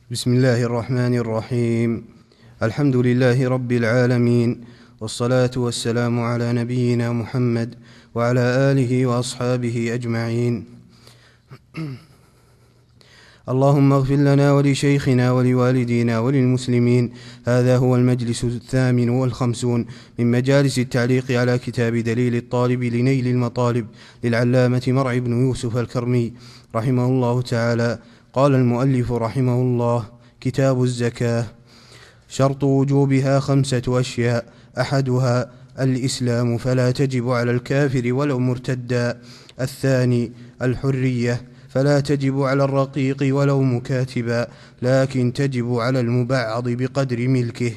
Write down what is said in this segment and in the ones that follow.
بسم الله الرحمن الرحيم. الحمد لله رب العالمين، والصلاة والسلام على نبينا محمد وعلى آله وأصحابه أجمعين. اللهم اغفر لنا ولشيخنا ولوالدينا وللمسلمين. هذا هو المجلس 58 من مجالس التعليق على كتاب دليل الطالب لنيل المطالب للعلامة مرعي بن يوسف الكرمي رحمه الله تعالى. قال المؤلف رحمه الله: كتاب الزكاة. شرط وجوبها 5 أشياء: أحدها الإسلام، فلا تجب على الكافر ولو مرتدا. الثاني الحرية، فلا تجب على الرقيق ولو مكاتبا، لكن تجب على المبعض بقدر ملكه.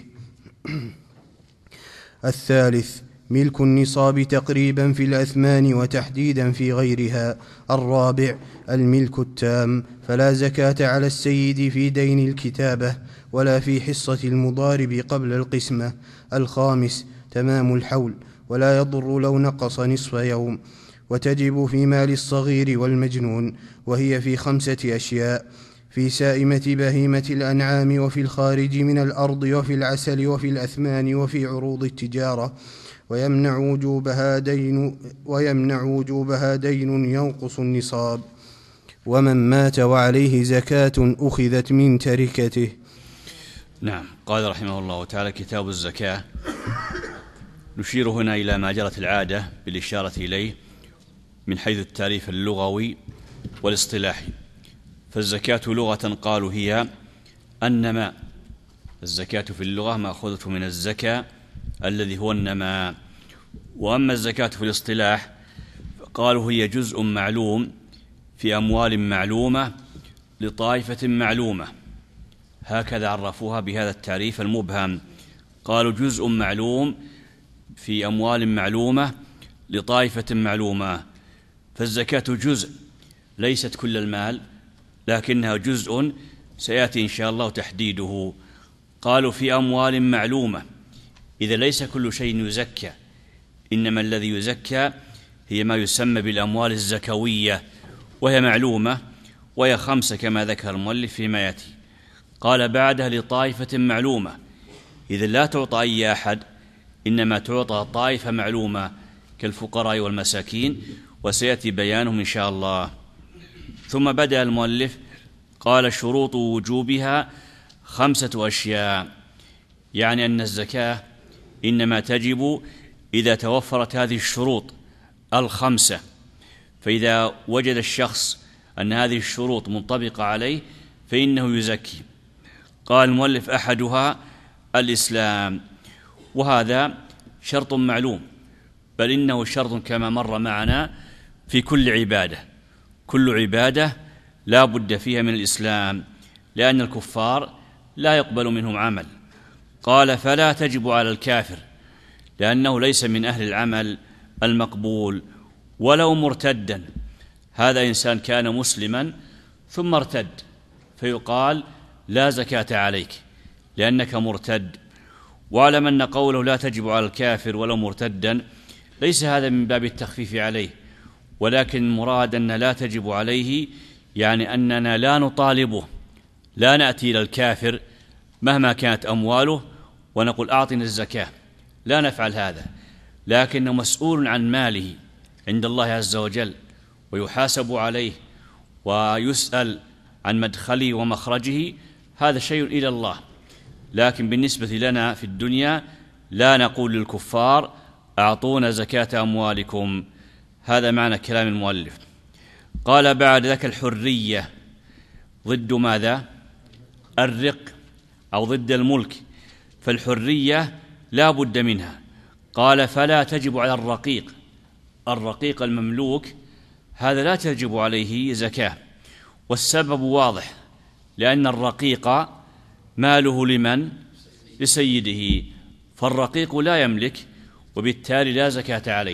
الثالث ملك النصاب تقريبا في الأثمان وتحديدا في غيرها. الرابع الملك التام، فلا زكاة على السيد في دين الكتابة ولا في حصة المضارب قبل القسمة. الخامس تمام الحول، ولا يضر لو نقص نصف يوم، وتجب في مال الصغير والمجنون، وهي في 5 أشياء: في سائمة بهيمة الأنعام، وفي الخارج من الأرض، وفي العسل، وفي الأثمان، وفي عروض التجارة. ويمنع وجوبها دين ينقص النصاب. ومن مات وعليه زكاة أخذت من تركته. نعم. قال رحمه الله تعالى: كتاب الزكاة. نشير هنا إلى ما جرت العادة بالإشارة إليه من حيث التعريف اللغوي والاصطلاحي. فالزكاة لغة قالوا هي النماء. الزكاة في اللغة مأخوذة من الزكاة الذي هو النماء. وأما الزكاة في الاصطلاح قالوا هي جزء معلوم في أموال معلومة لطائفة معلومة. هكذا عرفوها بهذا التعريف المبهم. قالوا جزء معلوم في أموال معلومة لطائفة معلومة. فالزكاة جزء، ليست كل المال، لكنها جزء سيأتي إن شاء الله تحديده. قالوا في أموال معلومة، إذا ليس كل شيء يزكى، إنما الذي يزكى هي ما يسمى بالأموال الزكوية، وهي معلومة، وهي 5 كما ذكر المؤلف فيما يأتي. قال بعدها لطائفة معلومة، إذا لا تعطى أي أحد، إنما تعطى طائفة معلومة كالفقراء والمساكين، وسيأتي بيانهم إن شاء الله. ثم بدأ المؤلف قال: شروط وجوبها 5 أشياء، يعني أن الزكاة إنما تجب إذا توفرت هذه الشروط 5. فإذا وجد الشخص أن هذه الشروط منطبقة عليه فإنه يزكي. قال المؤلف: أحدها الإسلام، وهذا شرط معلوم، بل إنه شرط كما مر معنا في كل عبادة. كل عبادة لا بد فيها من الإسلام، لأن الكفار لا يقبل منهم عمل. قال: فلا تجب على الكافر، لأنه ليس من أهل العمل المقبول ولو مرتدا. هذا إنسان كان مسلما ثم ارتد، فيقال: لا زكاة عليك لأنك مرتد. واعلم أن قوله لا تجب على الكافر ولو مرتدا ليس هذا من باب التخفيف عليه، ولكن المراد أن لا تجب عليه يعني أننا لا نطالبه، لا نأتي إلى الكافر مهما كانت أمواله ونقول أعطنا الزكاة، لا نفعل هذا، لكنه مسؤول عن ماله عند الله عز وجل، ويحاسب عليه ويسأل عن مدخله ومخرجه. هذا شيء إلى الله. لكن بالنسبة لنا في الدنيا لا نقول للكفار أعطونا زكاة أموالكم. هذا معنى كلام المؤلف. قال بعد ذلك: الحرية ضد ماذا؟ الرق، أو ضد الملك. فالحرية لا بد منها. قال: فلا تجب على الرقيق. الرقيق المملوك هذا لا تجب عليه زكاة، والسبب واضح، لأن الرقيق ماله لمن؟ لسيده، فالرقيق لا يملك، وبالتالي لا زكاة عليه.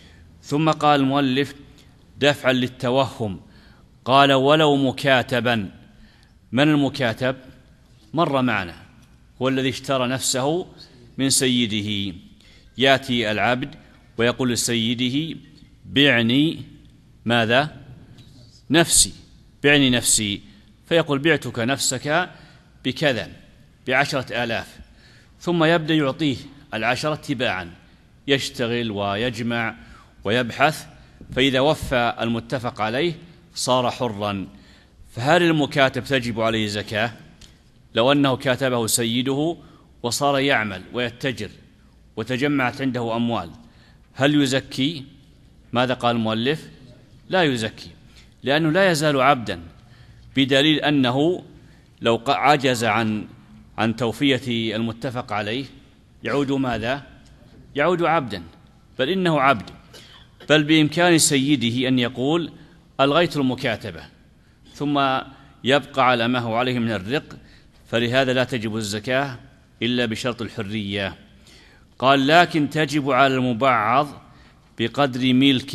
ثم قال المؤلف دفعا للتوهم، قال: ولو مكاتبا. من المكاتب؟ مر معنا، هو الذي اشترى نفسه من سيده. يأتي العبد ويقول لسيده: بعني ماذا؟ نفسي، بعني نفسي. فيقول: بعتك نفسك بكذا ب10,000، ثم يبدأ يعطيه 10 تباعا، يشتغل ويجمع ويبحث، فإذا وفى المتفق عليه صار حرا. فهل المكاتب تجب عليه زكاة لو أنه كاتبه سيده وصار يعمل ويتجر وتجمعت عنده أموال؟ هل يزكي؟ ماذا قال المؤلف؟ لا يزكي، لأنه لا يزال عبدا، بدليل أنه لو عجز عن توفية المتفق عليه يعود ماذا؟ يعود عبدا، بل إنه عبد، بل بإمكان سيده أن يقول ألغيت المكاتبة، ثم يبقى على ما هو عليه من الرق، فلهذا لا تجب الزكاة إلا بشرط الحرية. قال لكن تجب على المبعض بقدر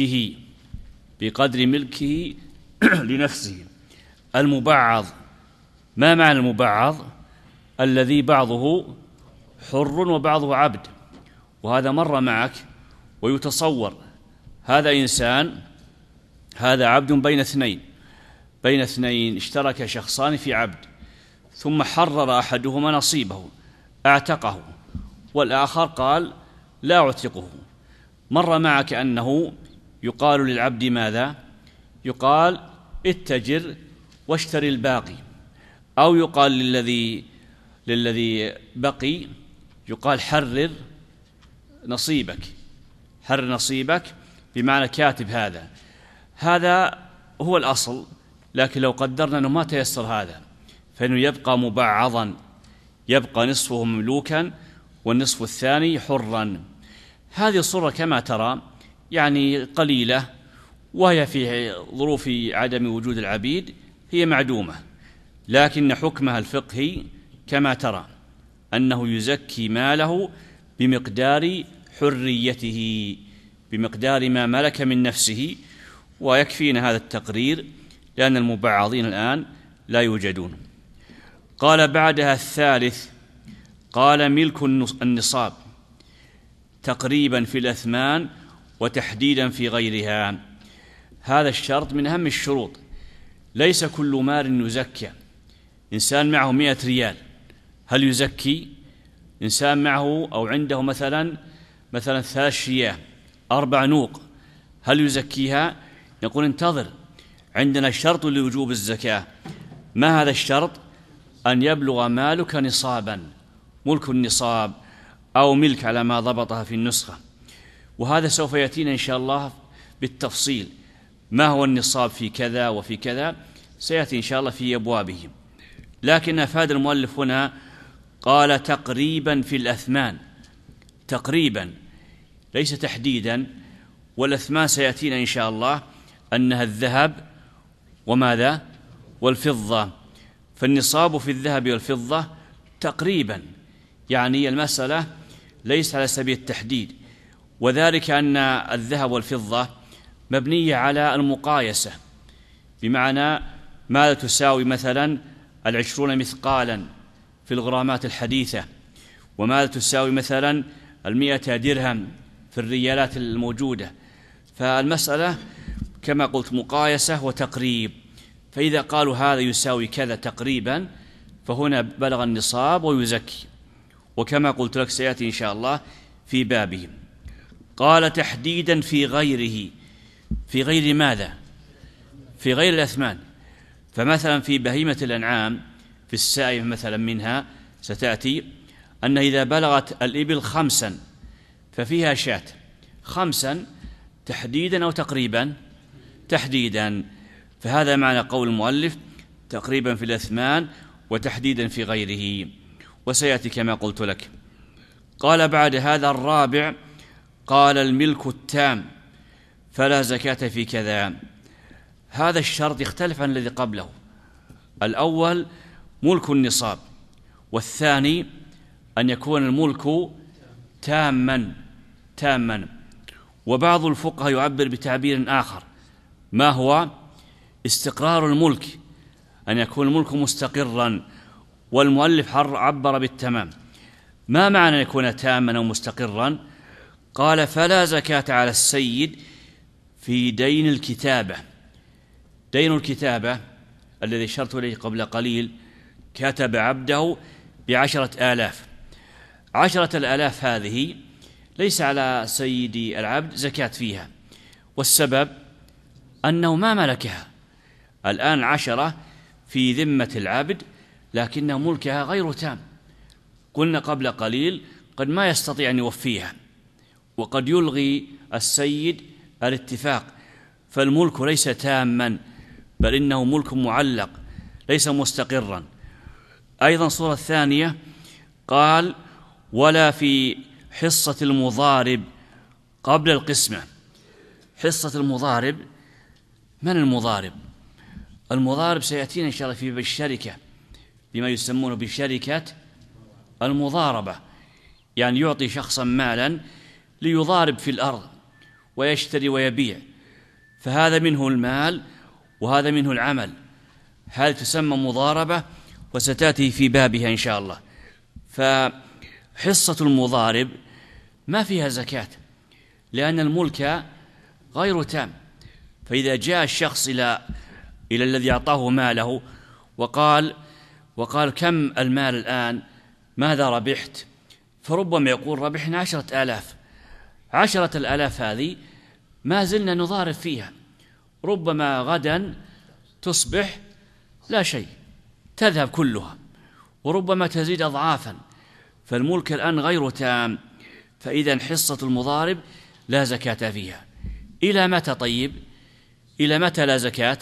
ملكه لنفسه. المبعض، ما معنى المبعض؟ الذي بعضه حر وبعضه عبد، وهذا مر معك، ويتصور هذا إنسان، هذا عبد بين اثنين اشترك شخصان في عبد، ثم حرر أحدهما نصيبه اعتقه، والآخر قال لا أعتقه. مر معك أنه يقال للعبد ماذا؟ يقال اتجر واشتري الباقي، أو يقال للذي بقي يقال حرر نصيبك، بمعنى كاتب. هذا هو الأصل، لكن لو قدرنا أنه ما تيسر هذا فإنه يبقى مبعضا، يبقى نصفه مملوكا والنصف الثاني حرا. هذه الصورة كما ترى يعني قليلة، وهي في ظروف عدم وجود العبيد هي معدومة، لكن حكمها الفقهي كما ترى أنه يزكي ماله بمقدار حريته، بمقدار ما ملك من نفسه. ويكفينا هذا التقرير لأن المبعضين الآن لا يوجدون. قال بعدها الثالث، قال ملك النصاب تقريبا في الأثمان وتحديدا في غيرها. هذا الشرط من أهم الشروط، ليس كل مال يزكى. إنسان معه 100 ريال هل يزكي؟ إنسان معه أو عنده مثلا 3 شياه 4 نوق هل يزكيها؟ يقول انتظر، عندنا شرط لوجوب الزكاة. ما هذا الشرط؟ أن يبلغ مالك نصابا، ملك النصاب أو ملك على ما ضبطها في النسخة، وهذا سوف يأتينا إن شاء الله بالتفصيل. ما هو النصاب في كذا وفي كذا سيأتي إن شاء الله في أبوابه، لكن أفاد المؤلف هنا قال تقريبا في الأثمان، تقريبا ليس تحديدا. والأثمان سيأتينا إن شاء الله أنها الذهب وماذا؟ والفضة. فالنصاب في الذهب والفضة تقريبا، يعني المسألة ليس على سبيل التحديد، وذلك أن الذهب والفضة مبنية على المقايسة، بمعنى ماذا تساوي مثلا 20 مثقالا في الغرامات الحديثة، وماذا تساوي مثلا 100 درهم في الريالات الموجودة. فالمسألة كما قلت مقايسة وتقريب، فإذا قالوا هذا يساوي كذا تقريبا فهنا بلغ النصاب ويزكي، وكما قلت لك سيأتي إن شاء الله في بابه. قال تحديدا في غيره، في غير ماذا؟ في غير الأثمان. فمثلا في بهيمة الأنعام في السائمة مثلا منها ستأتي أن إذا بلغت الإبل 5 ففيها شاة 5 تحديدا أو تقريبا؟ تحديدا. فهذا معنى قول المؤلف تقريبا في الأثمان وتحديدا في غيره، وسيأتي كما قلت لك. قال بعد هذا الرابع، قال الملك التام فلا زكاة في كذا. هذا الشرط يختلف عن الذي قبله. الأول ملك النصاب، والثاني أن يكون الملك تاما. وبعض الفقهاء يعبر بتعبير آخر، ما هو؟ استقرار الملك، أن يكون الملك مستقرا، والمؤلف عبر بالتمام. ما معنى أن يكون تاما أو مستقرا؟ قال فلا زكاة على السيد في دين الكتابة. دين الكتابة الذي شرت إليه قبل قليل كتب عبده ب10,000. 10,000 هذه ليس على سيد العبد زكاة فيها، والسبب أنه ما ملكها. الآن 10 في ذمة العبد، لكن ملكها غير تام. قلنا قبل قليل قد ما يستطيع أن يوفيها، وقد يلغي السيد الاتفاق، فالملك ليس تاما، بل إنه ملك معلق ليس مستقرا. أيضا الصورة الثانية قال: ولا في حصة المضارب قبل القسمة. حصة المضارب، من المضارب؟ المضارب سيأتينا إن شاء الله في باب الشركة بما يسمونه بشركة المضاربة، يعني يعطي شخصا مالا ليضارب في الأرض ويشتري ويبيع، فهذا منه المال وهذا منه العمل، هذه تسمى مضاربة وستأتي في بابها إن شاء الله. فحصة المضارب ما فيها زكاة لأن الملك غير تام. فإذا جاء الشخص إلى الذي أعطاه ماله وقال كم المال الآن، ماذا ربحت؟ فربما يقول ربحنا 10,000. 10,000 هذه ما زلنا نضارب فيها، ربما غدا تصبح لا شيء، تذهب كلها، وربما تزيد أضعافا، فالملك الآن غير تام. فإذا حصة المضارب لا زكاة فيها. إلى متى طيب؟ إلى متى لا زكاة؟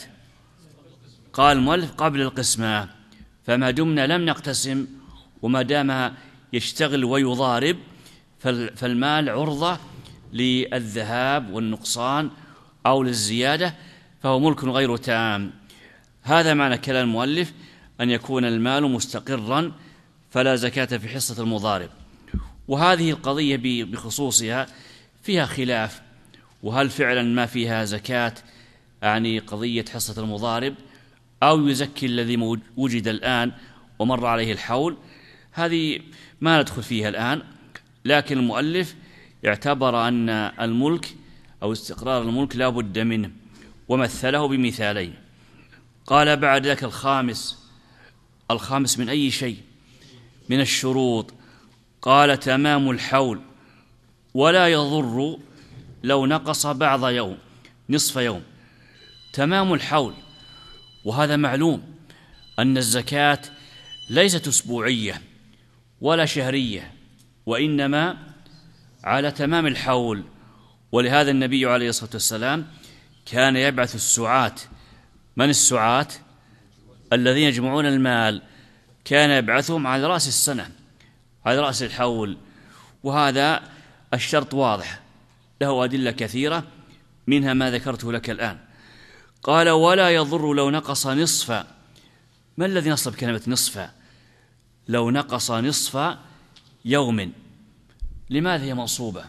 قال المؤلف: قبل القسمة. فما دمنا لم نقتسم وما دام يشتغل ويضارب فالمال عرضة للذهاب والنقصان أو للزيادة، فهو ملك غير تام. هذا معنى كلام المؤلف، أن يكون المال مستقرا فلا زكاة في حصة المضارب. وهذه القضية بخصوصها فيها خلاف، وهل فعلا ما فيها زكاة يعني قضية حصة المضارب، أو يزكي الذي وجد الآن ومر عليه الحول؟ هذه ما ندخل فيها الآن، لكن المؤلف اعتبر أن الملك أو استقرار الملك لا بد منه، ومثله بمثالين. قال بعد ذلك الخامس من أي شيء؟ من الشروط. قال: تمام الحول، ولا يضر لو نقص بعض يوم، نصف يوم. تمام الحول، وهذا معلوم أن الزكاة ليست أسبوعية ولا شهرية، وإنما على تمام الحول. ولهذا النبي عليه الصلاة والسلام كان يبعث السعاة. من السعاة؟ الذين يجمعون المال، كان يبعثهم على رأس السنة، على رأس الحول. وهذا الشرط واضح، له أدلة كثيرة، منها ما ذكرته لك الآن. قال: ولا يضر لو نقص نصف. ما الذي نصب كلمة نصف؟ لو نقص نصف يوم، لماذا هي منصوبة؟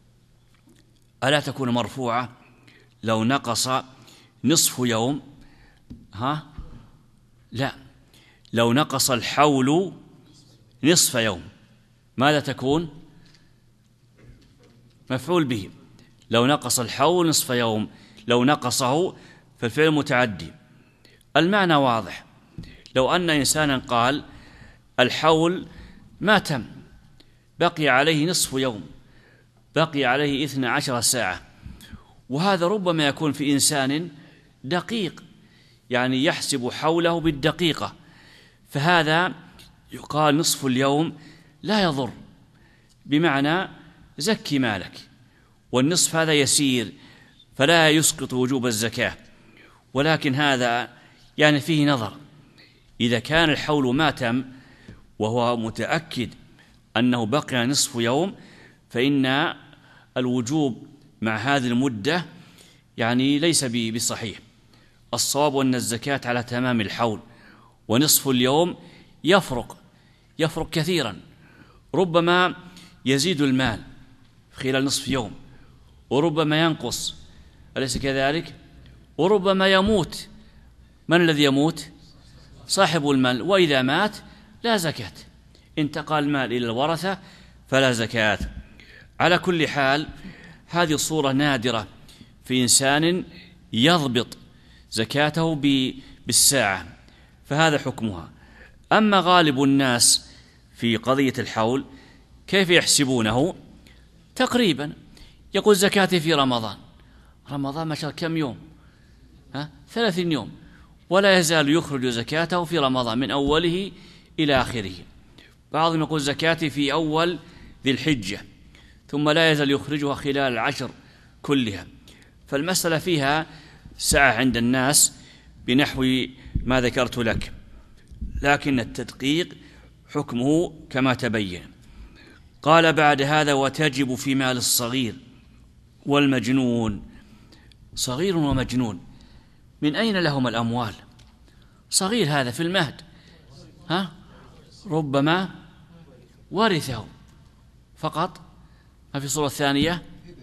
ألا تكون مرفوعة؟ لو نقص نصف يوم، لا، لو نقص الحول نصف يوم ماذا تكون؟ مفعول به. لو نقص الحول نصف يوم، لو نقصه فالفعل متعدي. المعنى واضح. لو أن إنسانا قال الحول ما تم، بقي عليه نصف يوم، بقي عليه 12 ساعة، وهذا ربما يكون في إنسان دقيق، يعني يحسب حوله بالدقيقة، فهذا يقال نصف اليوم لا يضر، بمعنى زكي مالك، والنصف هذا يسير فلا يسقط وجوب الزكاة. ولكن هذا يعني فيه نظر. إذا كان الحول ما تم وهو متأكد أنه بقي نصف يوم، فإن الوجوب مع هذه المدة يعني ليس بصحيح. الصواب أن الزكاة على تمام الحول، ونصف اليوم يفرق كثيرا. ربما يزيد المال خلال نصف يوم، وربما ينقص، أليس كذلك؟ وربما يموت. من الذي يموت؟ صاحب المال، وإذا مات لا زكاة. انتقل المال إلى الورثة فلا زكاة. على كل حال هذه الصورة نادرة في إنسان يضبط زكاته بالساعة، فهذا حكمها. أما غالب الناس في قضية الحول كيف يحسبونه؟ تقريبا يقول زكاتي في رمضان ما شاء الله كم يوم؟ 30 يوم، ولا يزال يخرج زكاته في رمضان من أوله إلى آخره. بعضهم يقول زكاتي في أول ذي الحجة، ثم لا يزال يخرجها خلال العشر كلها. فالمسألة فيها سعة عند الناس بنحو ما ذكرت لك، لكن التدقيق حكمه كما تبين. قال بعد هذا: وتجب في مال الصغير والمجنون. صغير ومجنون من أين لهم الأموال؟ صغير هذا في المهد، ربما ورثه فقط، ما في صورة ثانية،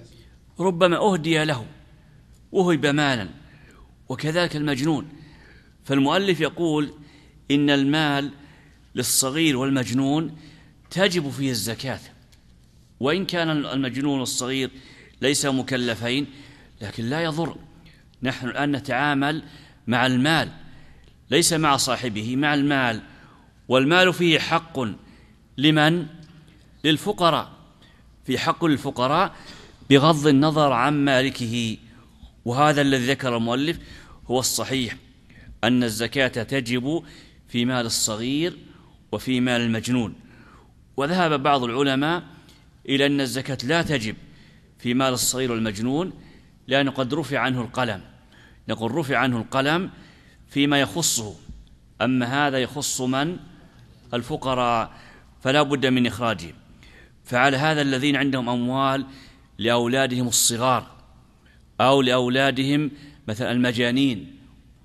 ربما أهدي له وهب مالا، وكذلك المجنون. فالمؤلف يقول إن المال للصغير والمجنون تجب فيه الزكاة، وإن كان المجنون والصغير ليس مكلفين، لكن لا يضر. نحن الآن نتعامل مع المال ليس مع صاحبه، مع المال، والمال فيه حق لمن؟ للفقراء، في حق للفقراء بغض النظر عن مالكه. وهذا الذي ذكر المؤلف هو الصحيح، أن الزكاة تجب في مال الصغير وفي مال المجنون. وذهب بعض العلماء إلى أن الزكاة لا تجب في مال الصغير والمجنون، لأنه قد رفع عنه القلم. نقول رفع عنه القلم فيما يخصه، أما هذا يخص من؟ الفقراء، فلا بد من إخراجه. فعلى هذا الذين عندهم أموال لأولادهم الصغار أو لأولادهم مثلا المجانين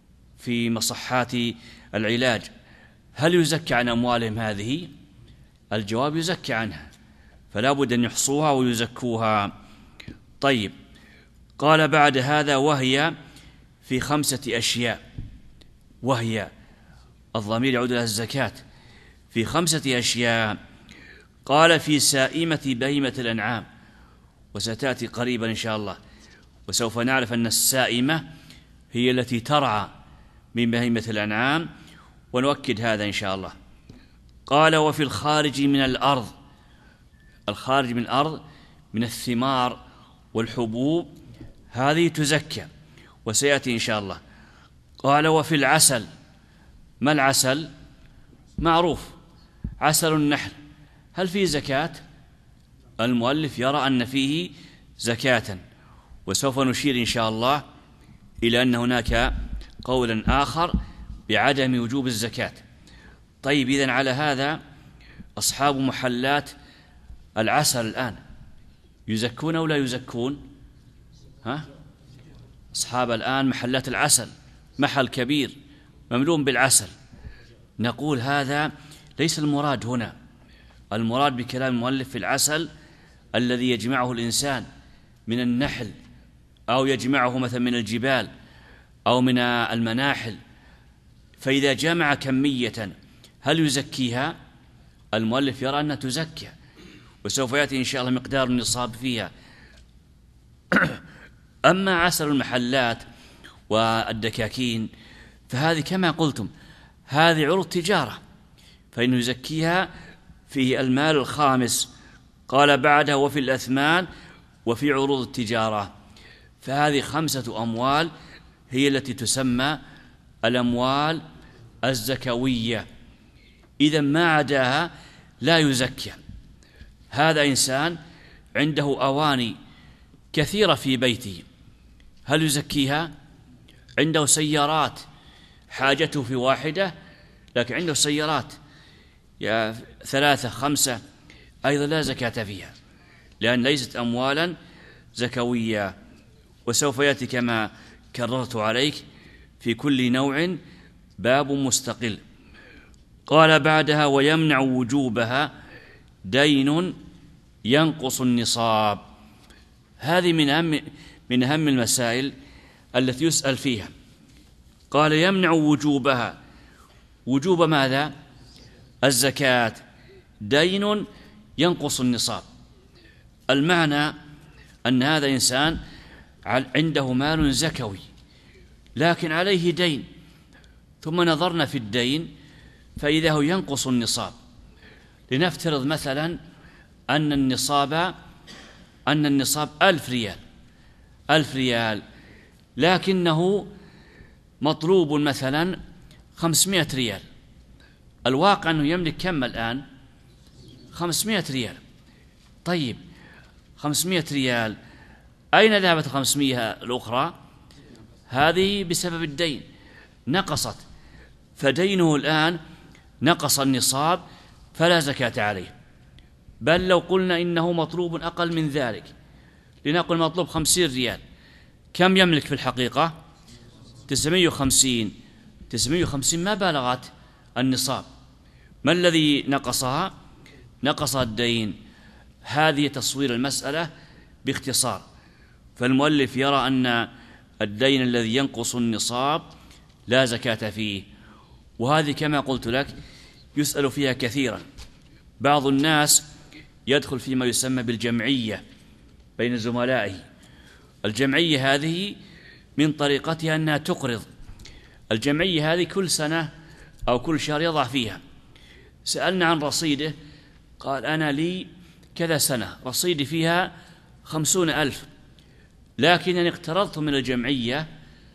في مصحات العلاج، هل يزكى عن أموالهم هذه؟ الجواب يزكى عنها، فلا بد أن يحصوها ويزكوها. طيب، قال بعد هذا: وهي في 5 أشياء. وهي الضمير يعود إلى الزكاة، في 5 أشياء. قال: في سائمة بهيمة الأنعام، وستأتي قريبا إن شاء الله، وسوف نعرف أن السائمة هي التي ترعى من بهيمة الأنعام، ونؤكد هذا إن شاء الله. قال: وفي الخارج من الأرض. الخارج من الأرض من الثمار والحبوب هذه تزكى، وسيأتي إن شاء الله. قال: وفي العسل. ما العسل؟ معروف، عسل النحل، هل فيه زكاة؟ المؤلف يرى أن فيه زكاة، وسوف نشير إن شاء الله إلى أن هناك قولا آخر بعدم وجوب الزكاة. طيب، إذن على هذا أصحاب محلات العسل الآن يزكون أو لا يزكون؟ أصحاب الآن محلات العسل، محل كبير مملوء بالعسل، نقول هذا ليس المراد هنا. المراد بكلام المؤلف في العسل الذي يجمعه الإنسان من النحل، أو يجمعه مثلا من الجبال أو من المناحل، فإذا جمع كمية هل يزكيها؟ المؤلف يرى أنها تزكى، وسوف يأتي إن شاء الله مقدار النصاب فيها. أما عسل المحلات والدكاكين فهذه كما قلتم هذه عروض تجارة، فإنه يزكيها في المال الخامس. قال بعدها: وفي الأثمان وفي عروض التجارة. فهذه 5 أموال هي التي تسمى الأموال الزكوية، إذا ما عداها لا يزكى. هذا إنسان عنده أواني كثيرة في بيته، هل يزكيها؟ عنده سيارات حاجته في واحدة، لكن عنده سيارات 3 5 أيضا لا زكاة فيها، لأن ليست أموالا زكوية. وسوف يأتي كما كررت عليك في كل نوع باب مستقل. قال بعدها: ويمنع وجوبها دين ينقص النصاب. هذه من أهم المسائل التي يسأل فيها. قال: يمنع وجوبها، وجوب ماذا؟ الزكاة، دين ينقص النصاب. المعنى أن هذا إنسان عنده مال زكوي لكن عليه دين، ثم نظرنا في الدين فإذا هو ينقص النصاب، لنفترض مثلا أن النصاب 1000 ريال، لكنه مطلوب مثلا 500 ريال. الواقع أنه يملك كم الآن؟ 500 ريال. طيب 500 ريال أين ذهبت 500 الأخرى؟ هذه بسبب الدين نقصت، فدينه الآن نقص النصاب فلا زكاة عليه. بل لو قلنا إنه مطلوب أقل من ذلك، لنقل مطلوب 50 ريال، كم يملك في الحقيقة؟ 950 ما بلغت النصاب. ما الذي نقصها؟ نقص الدين. هذه تصوير المسألة باختصار. فالمؤلف يرى أن الدين الذي ينقص النصاب لا زكاة فيه، وهذه كما قلت لك يسأل فيها كثيرا. بعض الناس يدخل فيما يسمى بالجمعية بين زملائه. الجمعية هذه من طريقتها أنها تقرض. الجمعية هذه كل سنة أو كل شهر يضع فيها. سألنا عن رصيده، قال أنا لي كذا سنة رصيدي فيها 50,000، لكنني اقترضت من الجمعية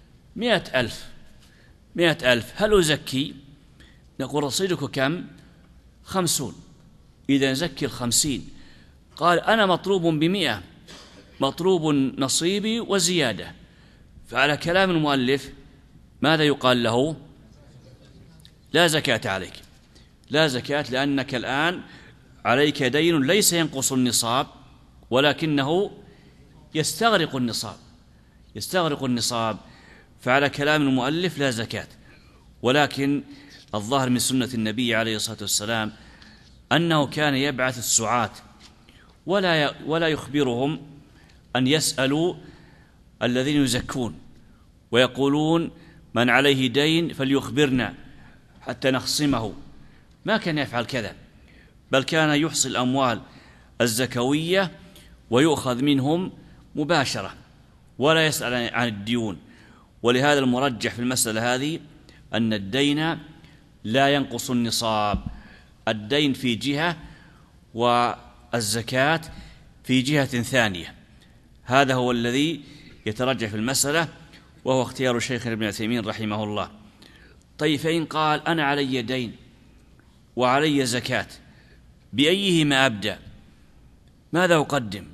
100,000. هل أزكي؟ نقول رصيدك كم؟ 50. إذا زكي 50. قال أنا مطلوب ب100، مطلوب نصيبي وزيادة. فعلى كلام المؤلف ماذا يقال له؟ لا زكاة عليك، لا زكاة، لأنك الآن عليك دين ليس ينقص النصاب ولكنه يستغرق النصاب. فعلى كلام المؤلف لا زكاة. ولكن الظاهر من سنة النبي عليه الصلاة والسلام أنه كان يبعث السعاة ولا يخبرهم أن يسألوا الذين يزكون، ويقولون من عليه دين فليخبرنا حتى نخصمه. ما كان يفعل كذا، بل كان يحصي الأموال الزكوية ويؤخذ منهم مباشرة ولا يسأل عن الديون. ولهذا المرجح في المسألة هذه أن الدين لا ينقص النصاب، الدين في جهة والزكاة في جهة ثانية. هذا هو الذي يترجح في المسألة، وهو اختيار شيخنا ابن عثيمين رحمه الله. طيب فإن قال أنا علي دين وعلي زكاة، بأيهما أبدأ؟ ماذا أقدم؟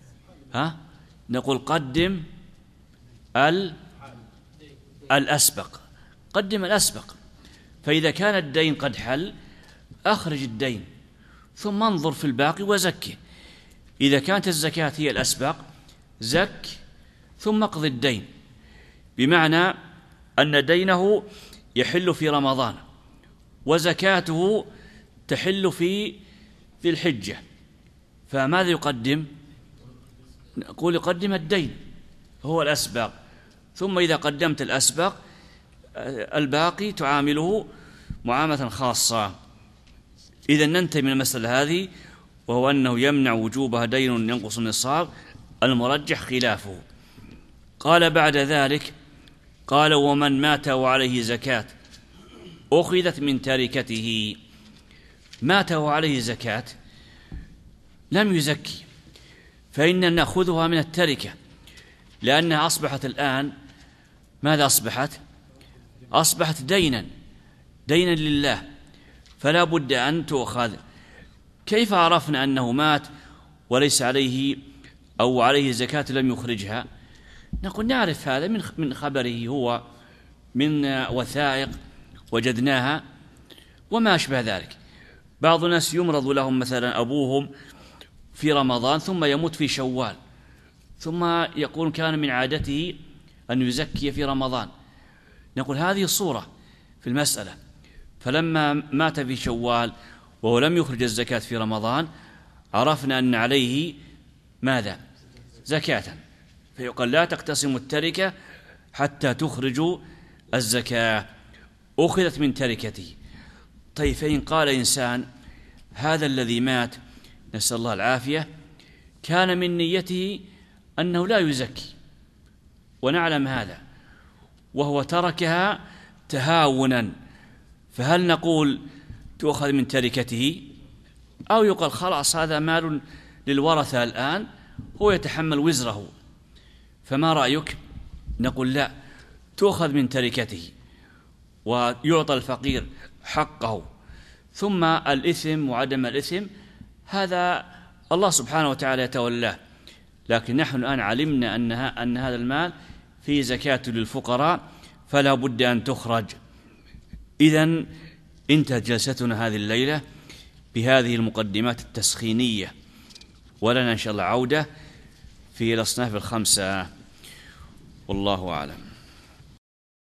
نقول قدم الأسبق، قدم الأسبق. فإذا كان الدين قد حل أخرج الدين ثم انظر في الباقي وزكه. إذا كانت الزكاة هي الأسبق زك ثم اقض الدين، بمعنى أن دينه يحل في رمضان وزكاته تحل في الحجة، فماذا يقدم؟ نقول يقدم الدين هو الأسبق، ثم إذا قدمت الأسبق الباقي تعامله معاملة خاصة. إذا ننتهي من المسألة هذه، وهو أنه يمنع وجوبها دين ينقص النصاب، المرجح خلافه. قال بعد ذلك، قال ومن مات وعليه زكاة أخذت من تركته. مات وعليه زكاة لم يزكي، فإننا نأخذها من التركة، لأنها أصبحت الآن ماذا أصبحت؟ أصبحت دينا لله، فلا بد أن تؤخذ. كيف عرفنا أنه مات وليس عليه أو عليه زكاة لم يخرجها؟ نقول نعرف هذا من خبره هو، من وثائق وجدناها وما أشبه ذلك. بعض الناس يمرض لهم مثلا أبوهم في رمضان ثم يموت في شوال، ثم يقول كان من عادته أن يزكي في رمضان. نقول هذه صورة في المسألة، فلما مات في شوال وهو لم يخرج الزكاة في رمضان عرفنا أن عليه ماذا؟ زكاة. فيقال لا تقتسم التركة حتى تخرجوا الزكاة، أخذت من تركته. طيب فإن قال إنسان هذا الذي مات نسأل الله العافية كان من نيته أنه لا يزكي، ونعلم هذا، وهو تركها تهاونا، فهل نقول تؤخذ من تركته، أو يقال خلاص هذا مال للورثة الآن هو يتحمل وزره، فما رأيك؟ نقول لا، تؤخذ من تركته ويعطى الفقير حقه، ثم الإثم وعدم الإثم هذا الله سبحانه وتعالى يتولاه، لكن نحن الآن علمنا أن هذا المال فيه زكاة للفقراء فلا بد أن تخرج. إذن انتهت جلستنا هذه الليلة بهذه المقدمات التسخينية، ولنا إن شاء الله عودة في الأصناف الخمسة، والله أعلم.